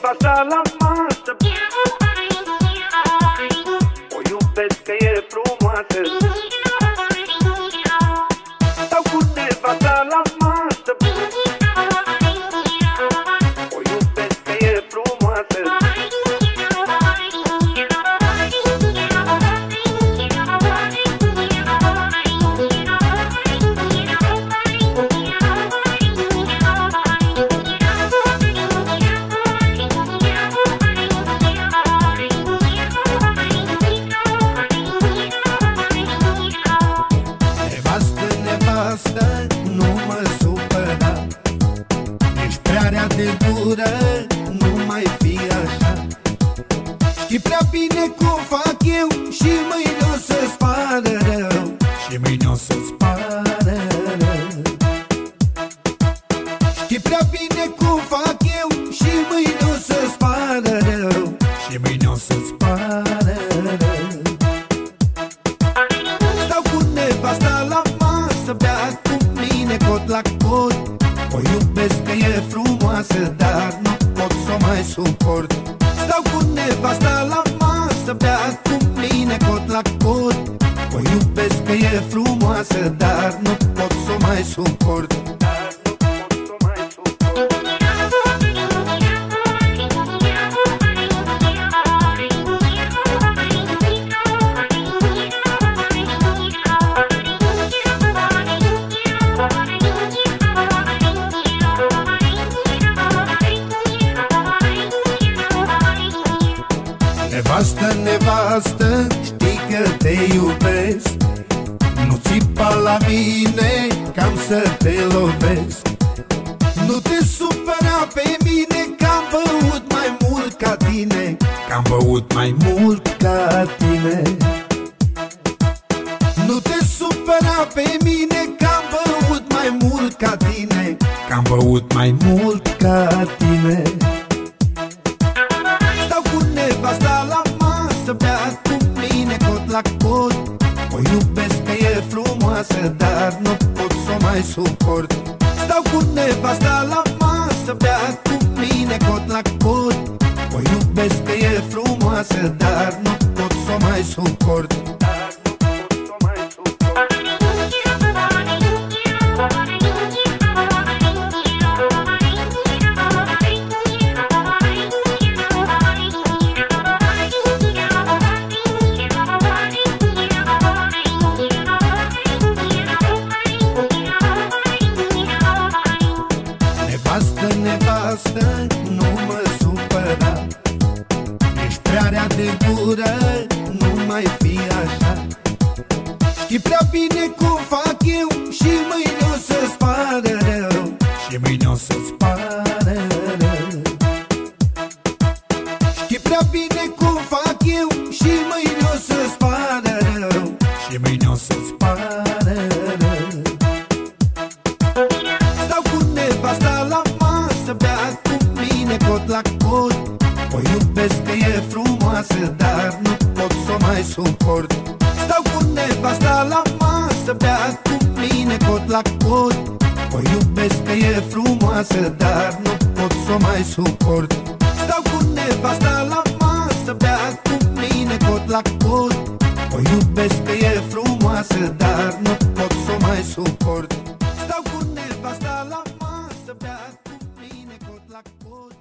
nevasta la masă, o iubesc că e frumoasă. Stau cu nevasta la masă, o iubesc că e frumoasă. Nu mă supăra, ești prea rea de dură, nu mai fi așa. Știi prea bine cum fac eu și mâine o să-ți pară rău, și mâine o să-ți pară rău. Știi prea bine cum fac eu și mâine o să-ți pară rău, și mâine o să-ți pară rău. Stau cu nevasta la masă, bea cu mine cot la cot. O iubesc că e frumoasă, dar nu pot să o mai suport. Stau cu nevasta la masă, bea cu mine cot la cot. O iubesc că e frumoasă, dar nu pot să o mai suport. Nevastă, nevastă, știi că te iubesc. Nu țipa la mine, cam să te lovesc. Nu te supăra pe mine, că am băut mai mult ca tine, că am băut mai mult ca tine. Nu te supăra pe mine, că am băut mai mult ca tine, că am băut mai mult ca tine. Nevasta la masă, bea cu mine cot la cot. O iubesc că e frumoasă, dar nu pot să o mai suport. Stau cu nevasta la masă, bea cu mine cot la cot. O iubesc că e frumoasă, dar nu pot să o mai suport. Nevastă, nu mă supăra, ești prea rea de dură, nu mai fi așa. Știi prea bine cum fac eu și mâine o să-ți pară rău, și mâine o să-ți pară rău. Știi prea bine cum fac eu și mâine o să-ți pară rău, și mâine o să-ți pară rău. Stau cu nevasta la masă, bea cu mine cot la cot. O iubesc că e frumoasă, dar nu pot să o mai suport. Stau cu nevasta la masă, bea cu mine cot la cot. O iubesc că e frumoasă, dar nu pot să o mai suport. Stau cu nevasta la masă, bea cu mine cot la cot. O iubesc că e frumoasă, dar nu pot să o mai suport. Stau cu nevasta la masă, bea cu mine cot la cot.